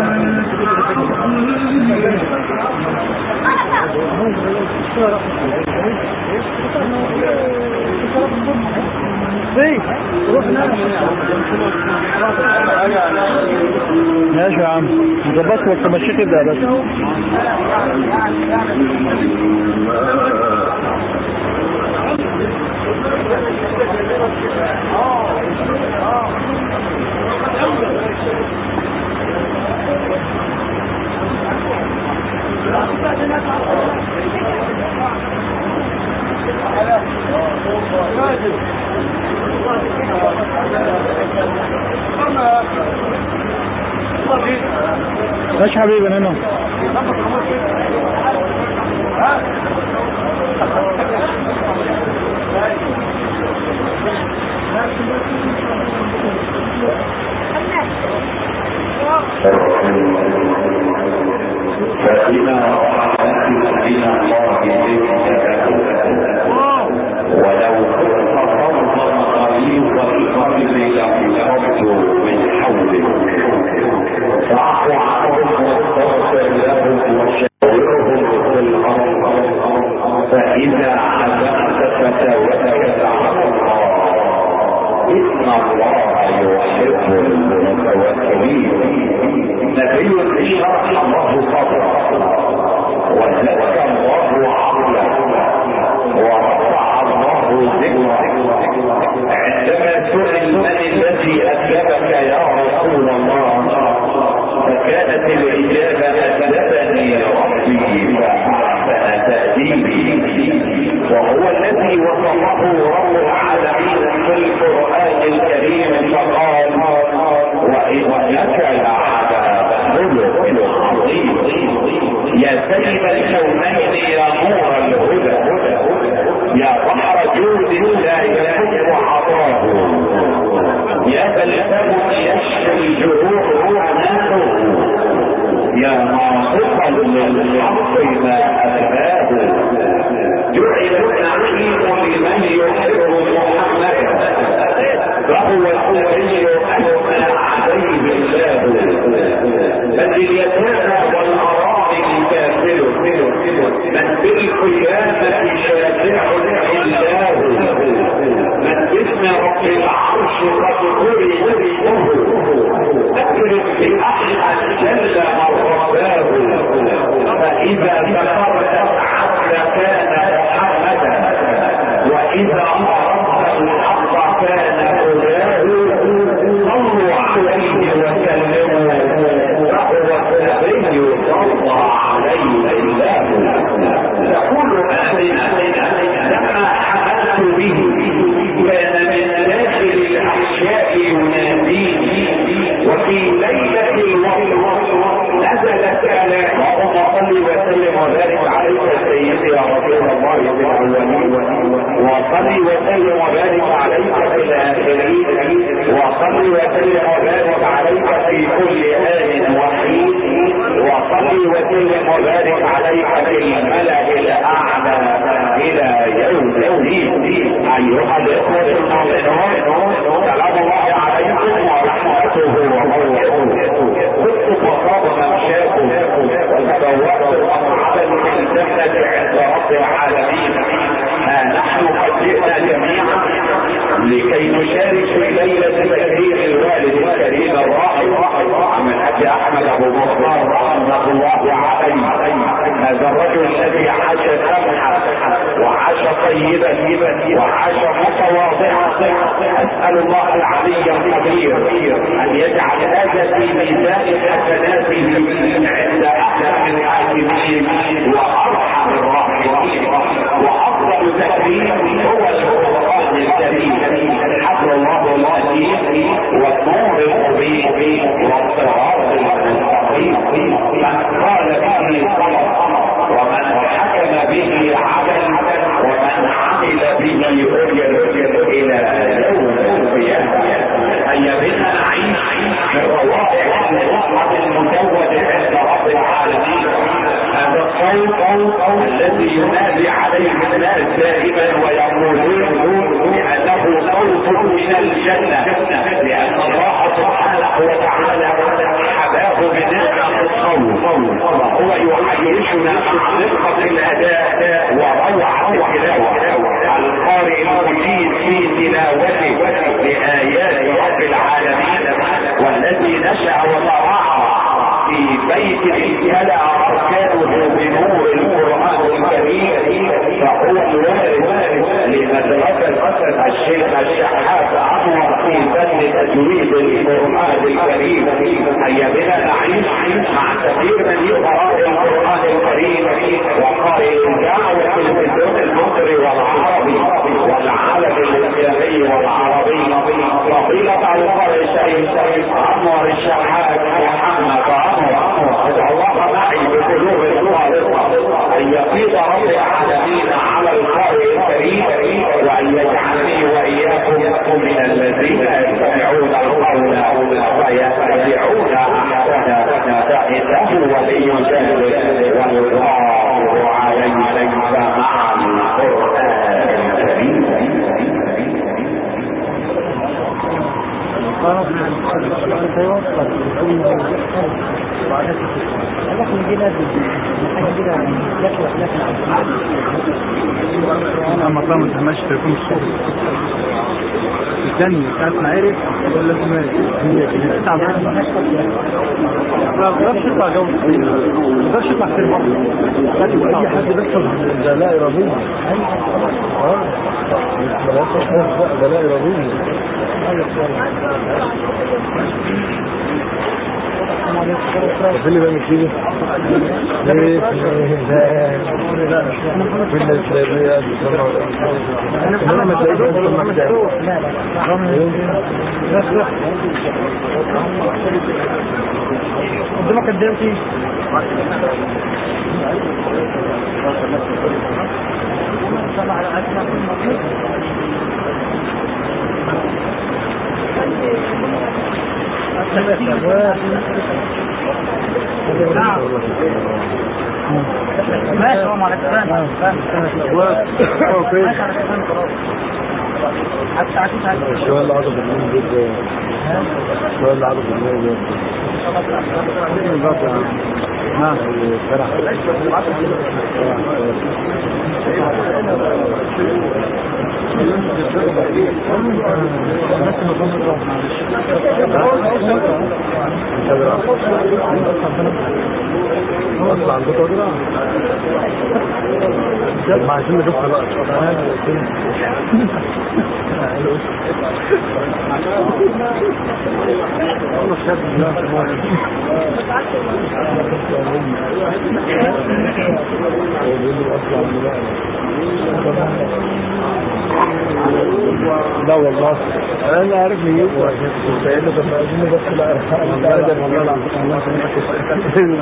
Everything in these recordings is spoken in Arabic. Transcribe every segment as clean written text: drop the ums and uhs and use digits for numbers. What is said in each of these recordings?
ماشي يا عم ظبطت وقت ماشي كده بس. ماشي حبيبي انا هنا. فإذا رأى إلى الله ولو كنت فظا غليظ القلب لانفضت من حولك فاعف عنهم واستغفر لهم وشاورهم في الأمر فإذا عزمت فتوكل على الله إن الله يحب المتوكلين. نبي شرح الله صدره وزكى الله عقله ورفع الله ذكره. عندما سئل من الذي أدبك يا رسول الله فكانت الإجابة أدبني ربي فأحسن تأديبي، وهو الذي وصفه رب العالمين في القرآن الكريم فقال وإنك لعلى خلق عظيم. يا سيد الكونين يا نور الهدى يا بحر جود لا يحب عطاه يا بلسم يشفي الجروح عناته يا ناصفا للحق ما أتباه جعل النعيم لمن يحب محمدا فهو الأولي أثنى عليه الله من اليتامى والأراضي الكافر من بالقيامة شافع الله من باسم رب العرش قد قرئه أكرم بأحد جل مرضاه فإذا ذكرت العدل كان محمدا وإذا أردت الحق كان هداه صلوا عليه وسلموا فهو النبي صلى عليه الله. يقول لما حملت به كان من داخل الأحشاء يناديني وفي ليلة الوصل نزلت اللهم صل وسلم وبارك عليك سيدي يا رسول الله في الأولين وصل وسلم وبارك عليك في الآخرين وصل وسلم وبارك عليك في كل آن وحيد وصل وسلم وبارك عليك في الملأ الأعلى إلى يوم الدين. أيها الإخوة المؤمنون سلام الله عليكم ورحمته وبركاته. كنت فقط ممشاكم وتبوأت مقعدا من الجنة عند رب العالمين. نحن قد جئنا جميعا لكي نشارك في ليلة تكريم الوالد الكريم الراحل من أبي أحمد أبو مختار رحمة الله عليه. هذا الرجل الذي عاش سمحا وعاش طيبا وعاش متواضعا. أسأل الله العلي القدير أن يجعل هذا في ميزان حسناته عند أحسن الحاكمين وأرحم الراحمين. وأفضل تكريم هو القرآن الكريم حفظ الله الأدين والنور المبين والصراط المستقيم. من قال به صدق ومن حكم به عدل ومن عمل به أجر إلى يوم القيامة. هيا بنا نعيش بروائع المصحف المزود عند رب العالمين. هذا الصوت الذي ينادي عليه الناس دائما ويقولون بأنه صوت من الجنة لأن الله سبحانه وتعالى حباه بنعمة الصوت وهو يعيشنا مع دقة الاداء وروعة التلاوة. القارئ المجيد في تلاوته لآيات رب العالمين والذي نشأ وترعى في بيت امتلأ اركانه بنور القرآن الكريم، فهو الوارث لمدرسة الشيخ الشحات انور في فن تجويد القرآن الكريم. هيا بنا نعيش مع كثير من قراء القرآن الكريم وقارئ الدعوة باللغة المصري والعربي والعالم الاسلامي والعربي، فضيلة القارئ الشيخ انور الشحات محمد انور. ادعو الله معي بقلوب الخالصة ان يفيض رب العالمين على القارئ الكريم وان يجعلني واياكم من الذين يستمعون القول فيتبعون احسنه. انه ولي ذلك والله عليك مع القران الكريم. اما طبعا ما تهمش تليفون الصوت الثاني ساعة ما عرف ولا ما تعب ما تقدرش تطلع جو، ما تقدرش تطلع كتير برضه. اي حد بيحصل ده لا إرادية. ده لا إرادية. اللي بقى مش كده ليه كل الشباب انا ما تلاقيش قدامك قدامتي ماشي هو معلك فاهم شو اللي عضب النوم جدا شو اللي عضب النوم جدا ها فرح اطلع عن بطاقة ما عايزين نجفها بقى لا والله انا عارف ليه وسائله بس عايزين بس لا ابدا والله العظيم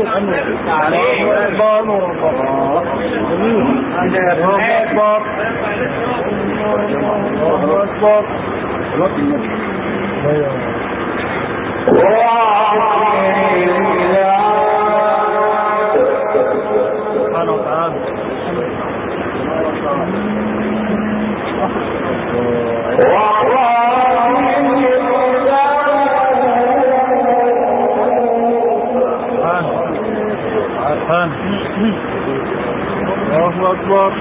الله أكبر.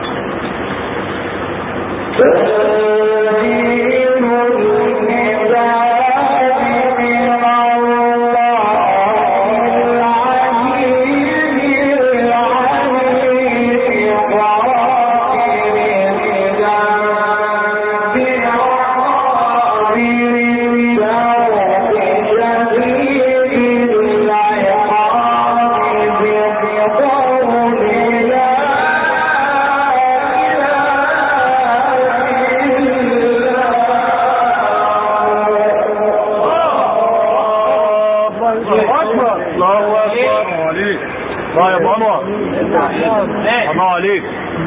الله يا ابو انور، الله عليك.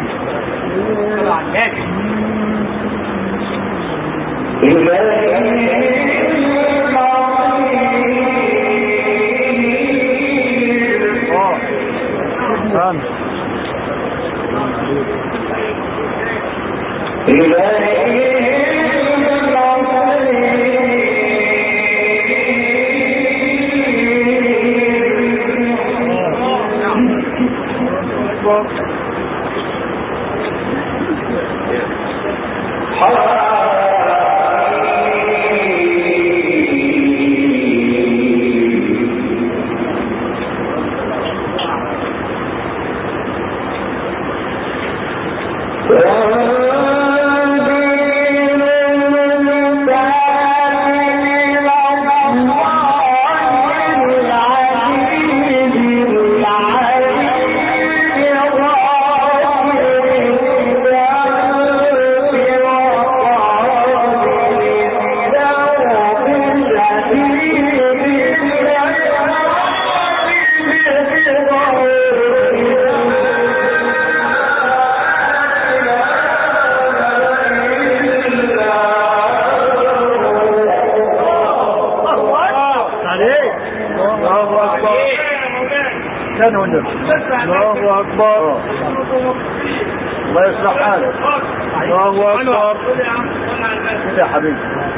الله أكبر. الله يصلح حالك. الله أكبر يا حبيبي.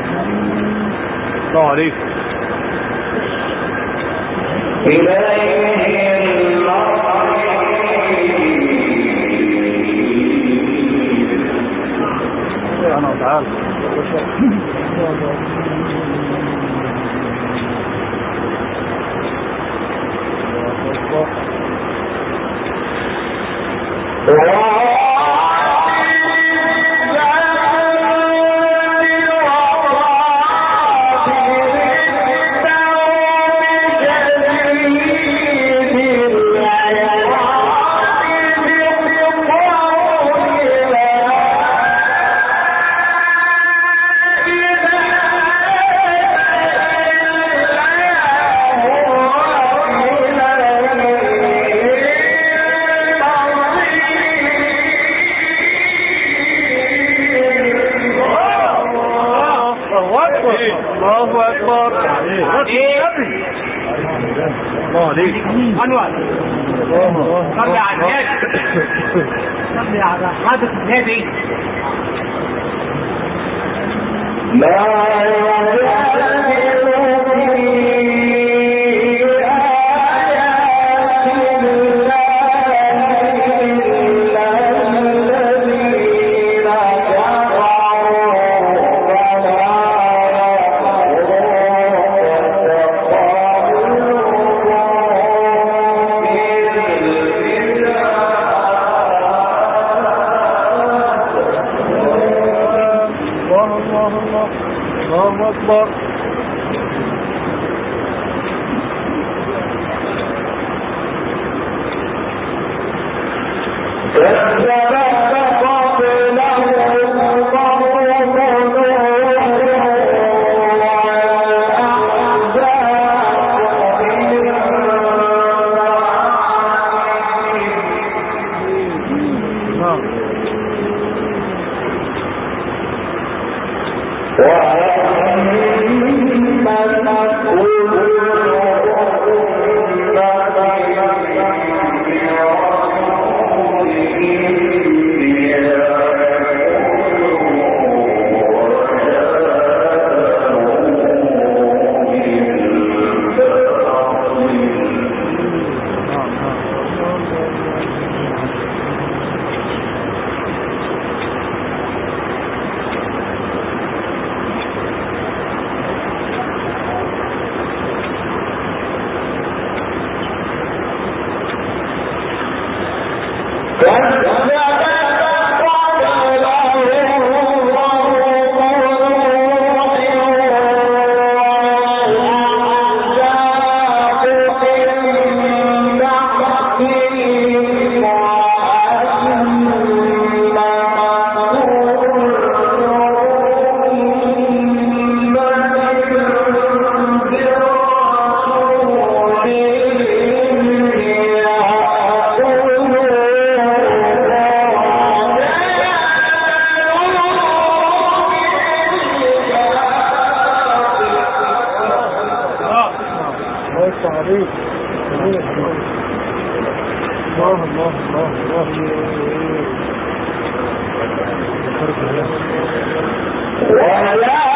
الله عليك. أنا تعال. الله أكبر. الله عليك. أنور صلي على النبي، صلي على حضرة النبي. الله أكبر. الله يفتح عليك. الله الله الله الله.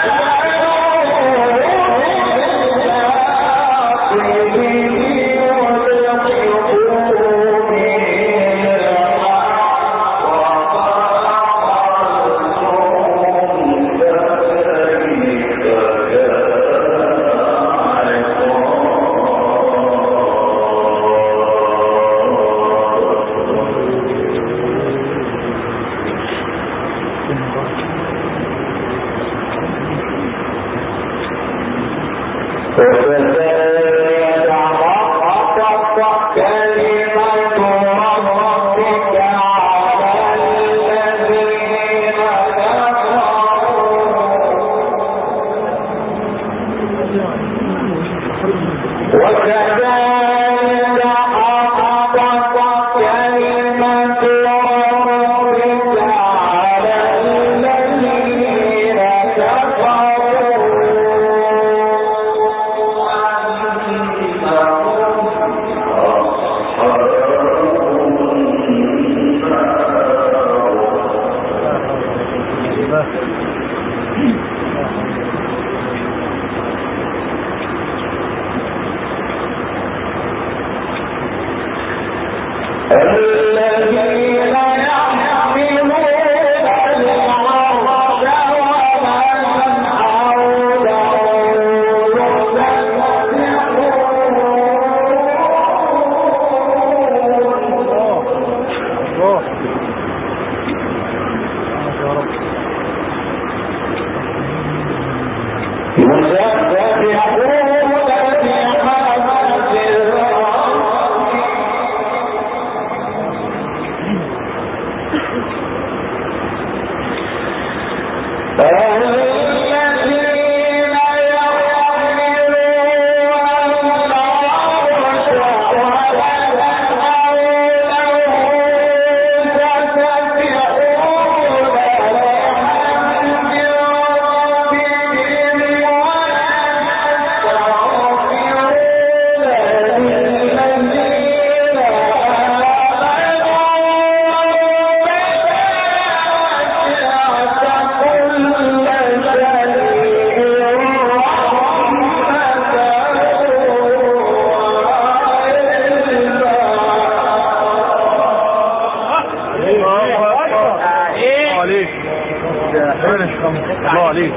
الله عليك.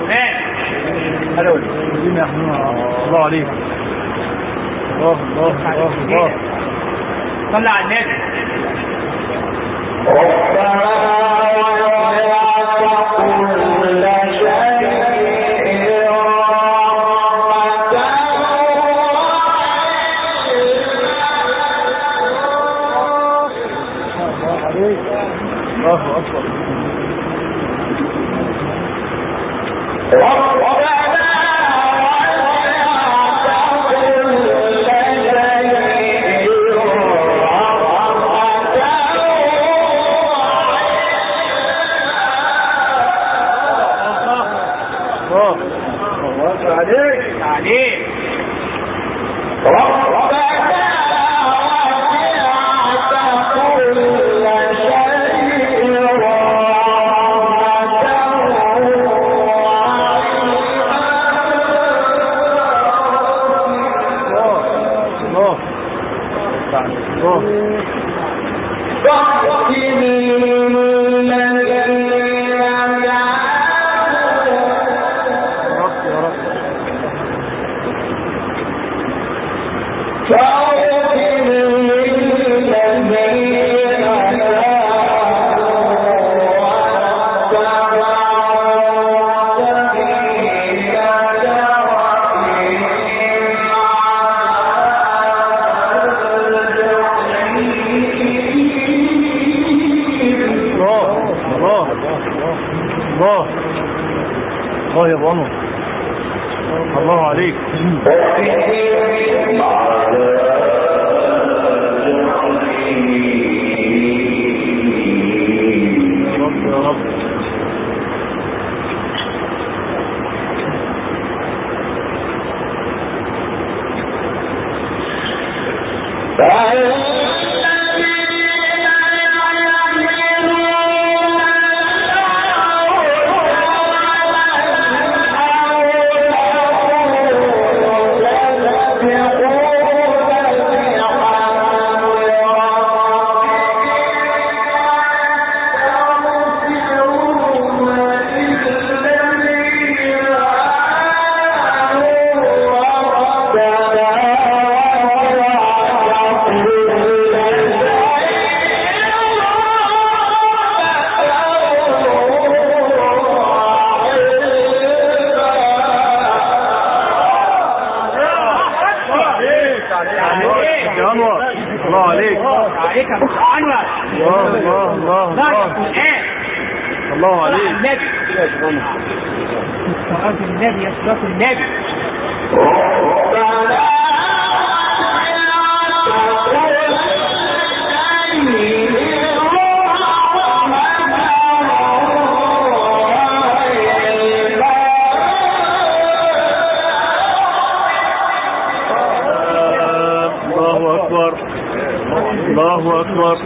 الله عليك. الله الله الله الله. صلى على النبي. الله أكبر. الله يا بانو. الله عليك. رب يا رب. الله عليك. النبي يا صلاة النبي. الله أكبر الله أكبر.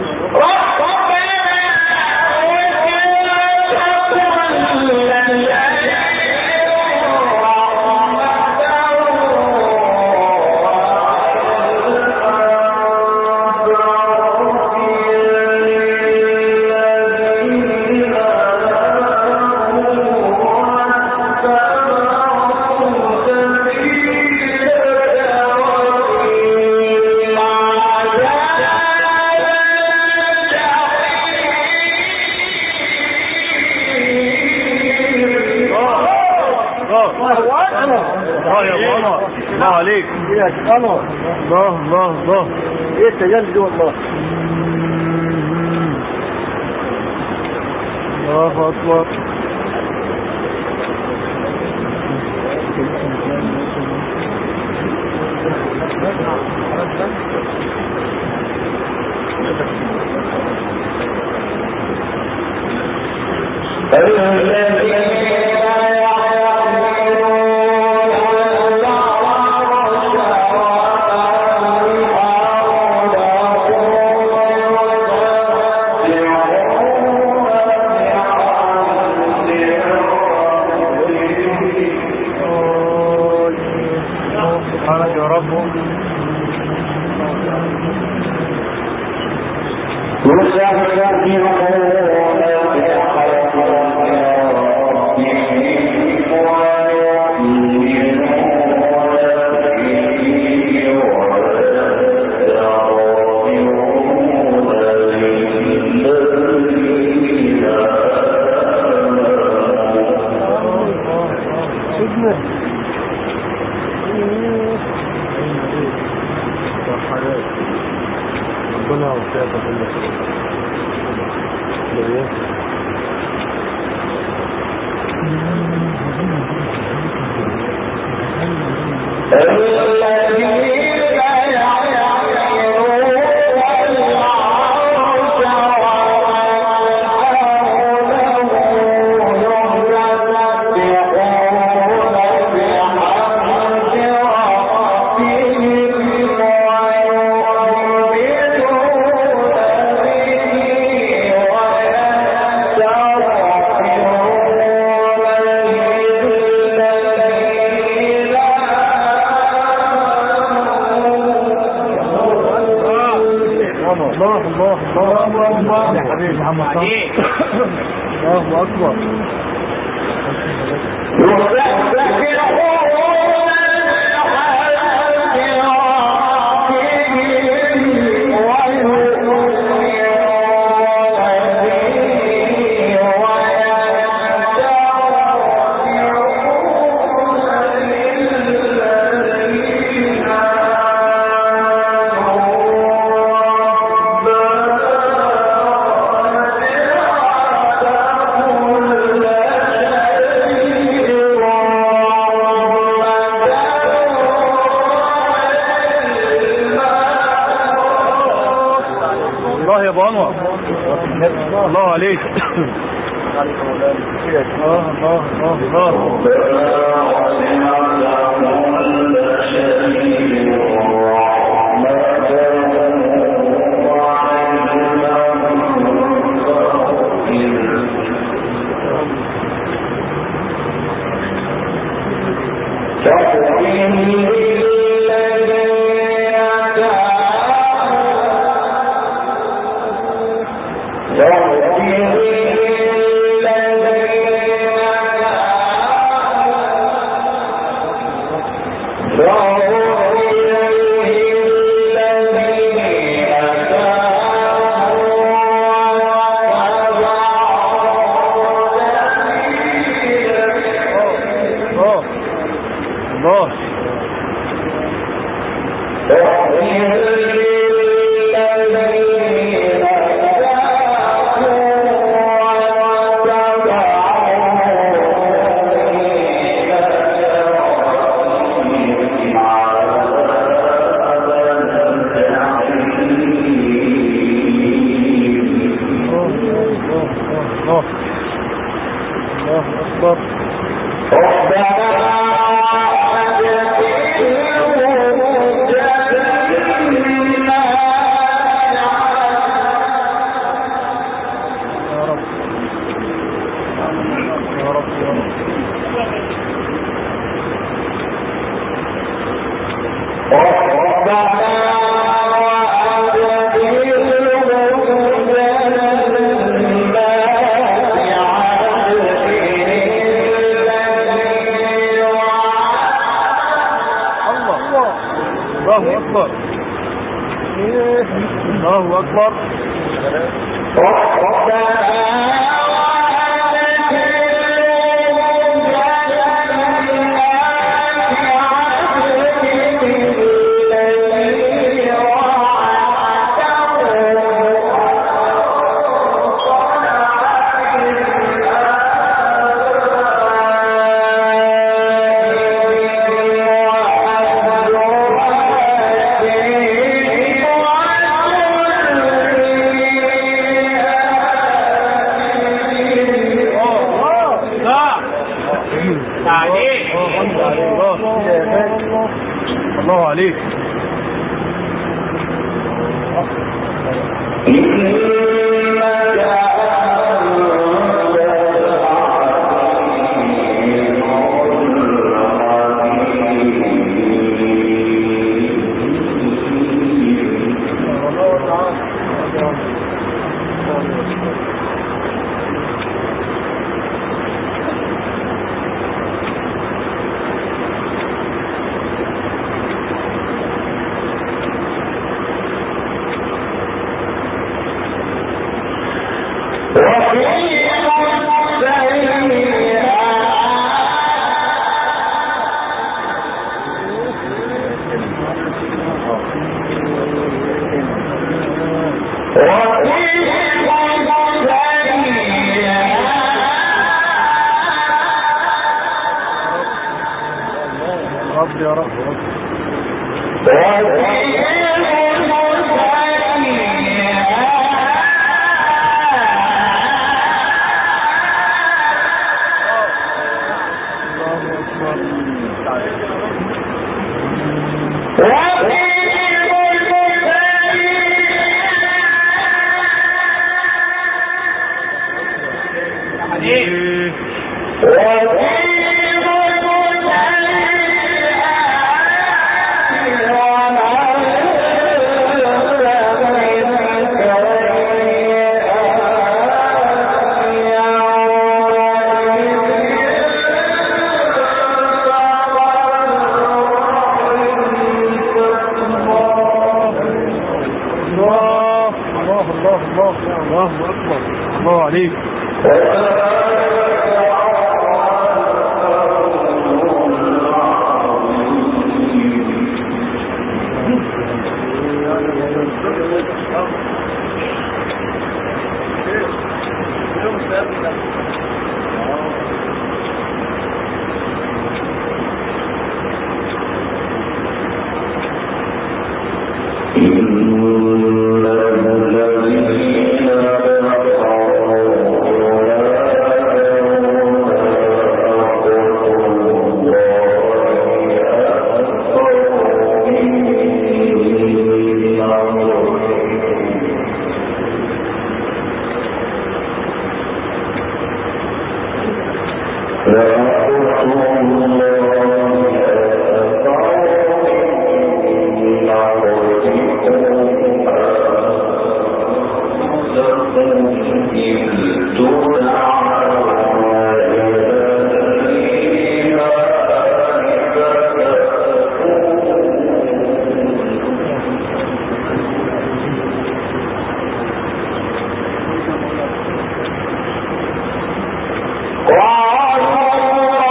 الله عليك يا الله الله الله. ايه التجلي والله. الله اكبر. الله أكبر. الله عليك. الله الله أكبر. الله عليك. يا رب الله أكبر. الله عليك.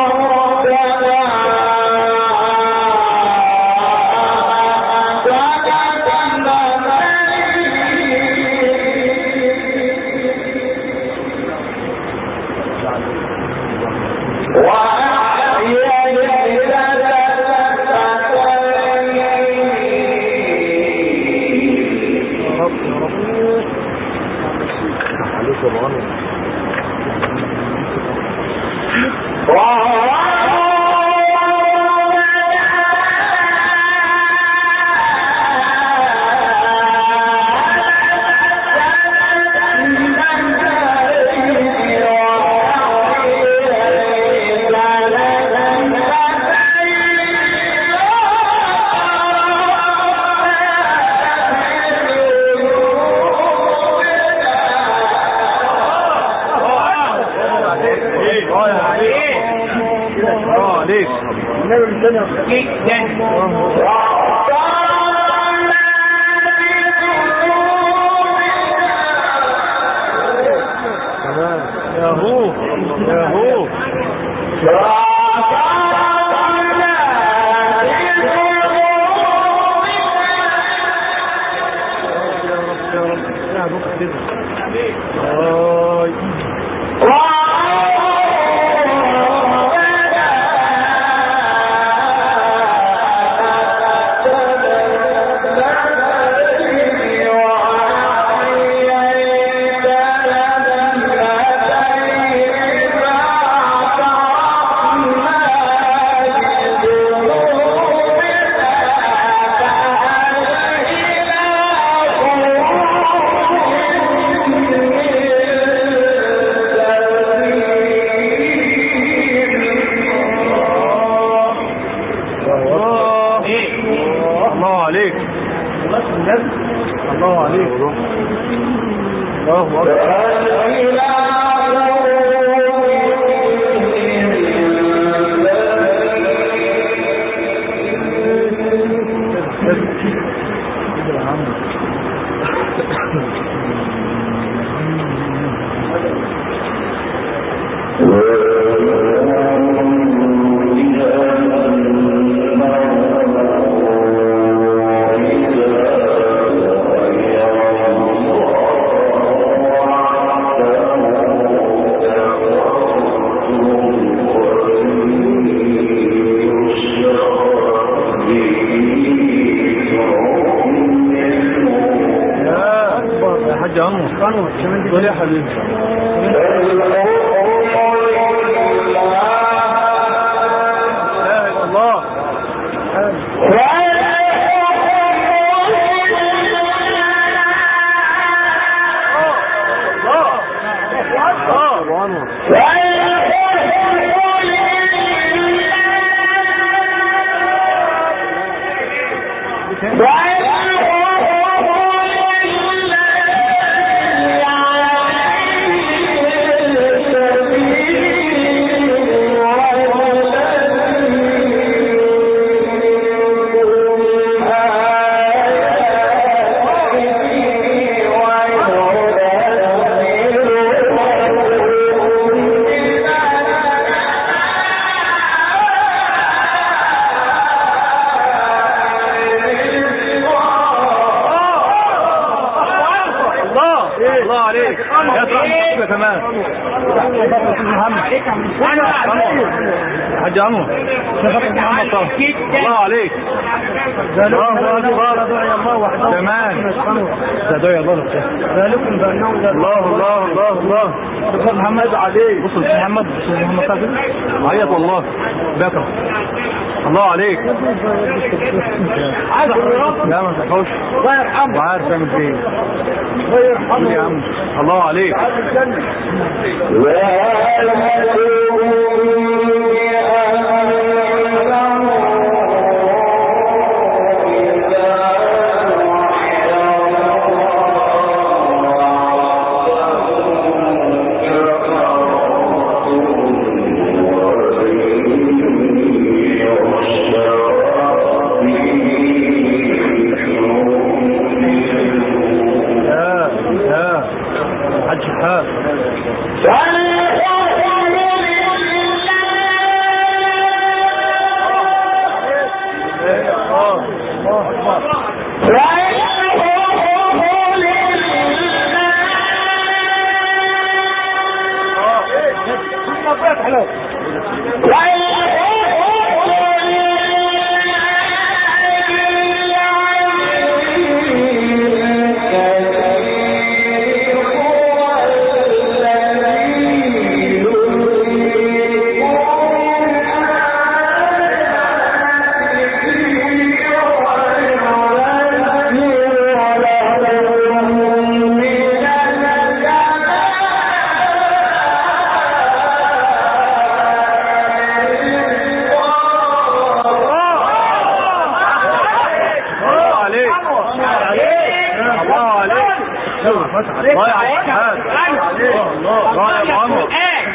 What? جدا. ياهو ياهو الله عليك. الله أكبر. قول يا حبيبي. الله كمان حاج عمو محمد طه الله عليك. الله اكبر كمان دعي الله ذلكم بانه الله الله الله الله محمد عليك. بص محمد محمد عيط والله بكره الله عليك. لا ما تخافش الله يرحمه وعارف تعمل فين الله يرحمه يا عم. الله عليك.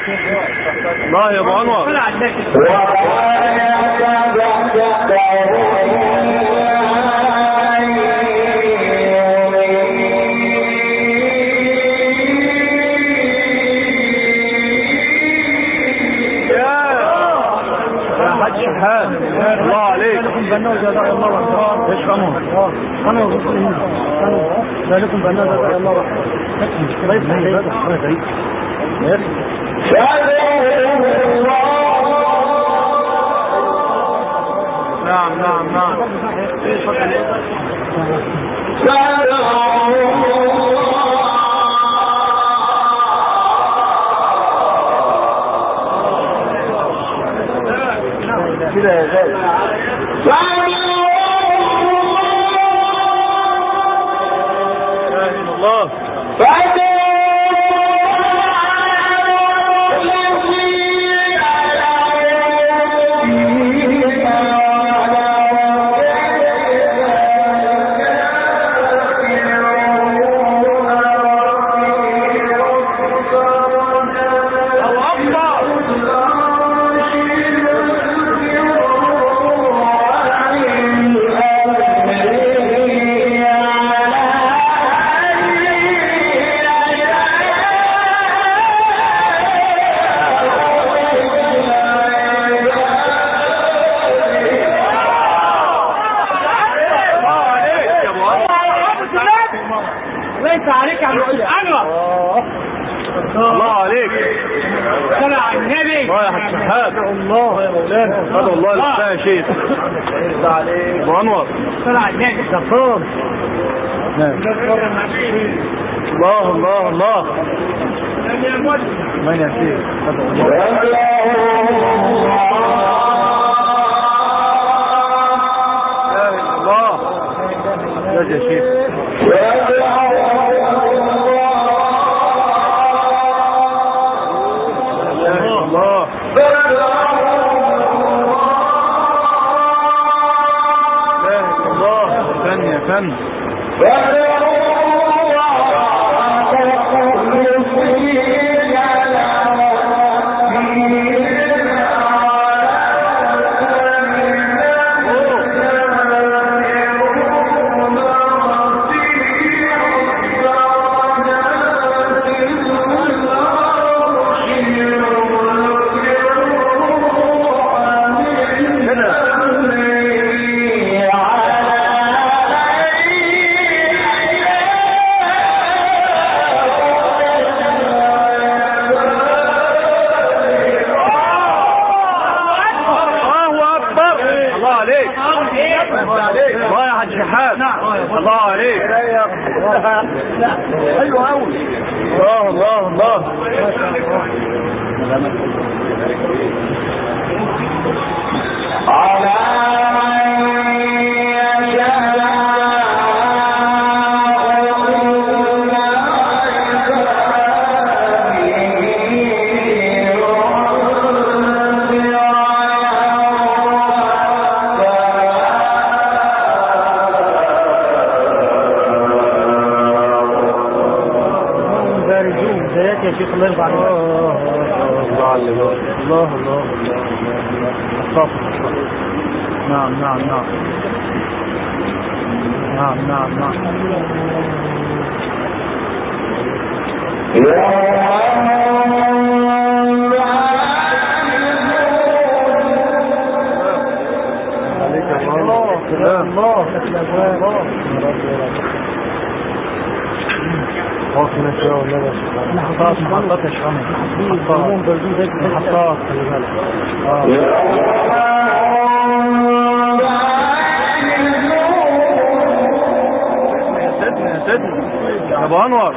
الله يا ابو انور. الله عليك. اشرموا ذلكم بأنه لا الله نعم نعم نعم. كده يا غالي. الله الله عليك. صلى على النبي. الله يا حاج شحات. الله يا مولانا. صلى الله عليه يا شيخ. الله عليك ابو انور. صلى على النبي. تفضل. الله الله الله. من يا شيخ؟ الله يا شيخ. الله فن يا فن. الله يا حاج شحات. الله عليك. حلو قوي. الله الله الله. يا شيخ الله يرضى عليك. الله الله الله. نعم نعم نعم نعم نعم نعم. عليك الله الله. واصلنا شوية ولا بس؟ محطات يا شرمي. محطات خلي بالك. يا سيدنا يا ابو انور.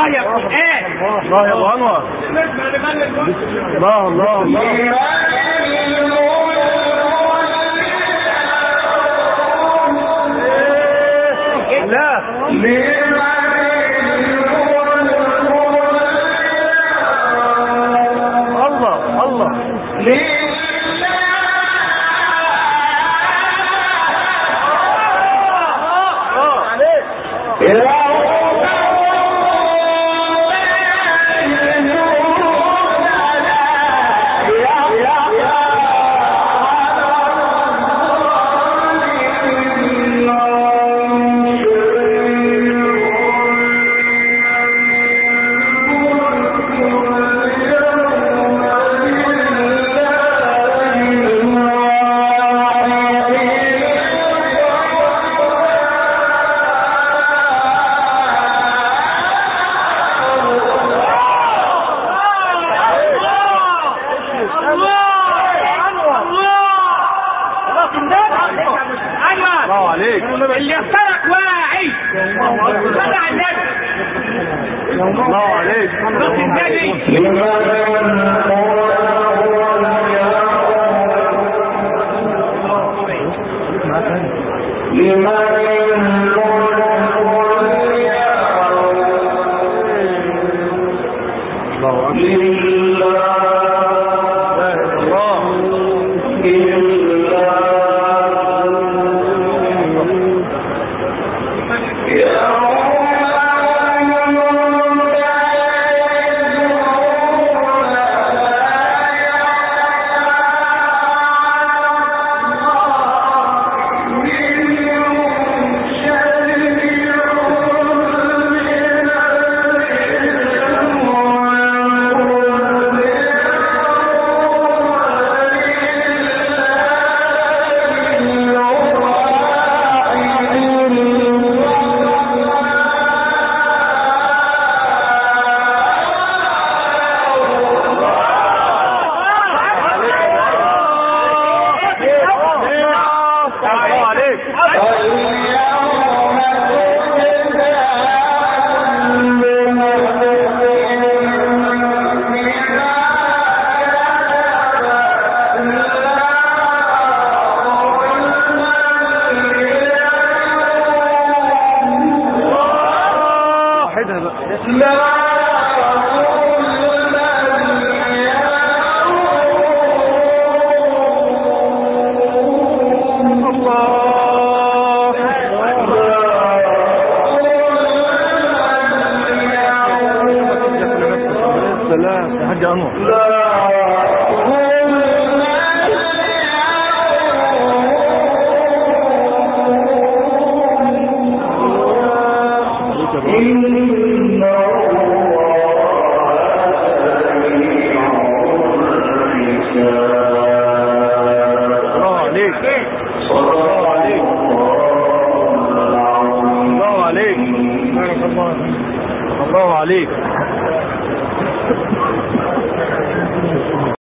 الله يا قرآن. الله يا ابو انور. الله الله الله. الله الله. الله عليك. اللي يخترق واعي. صلى على النبي. الله عليك. صوت النبي. الله عليك.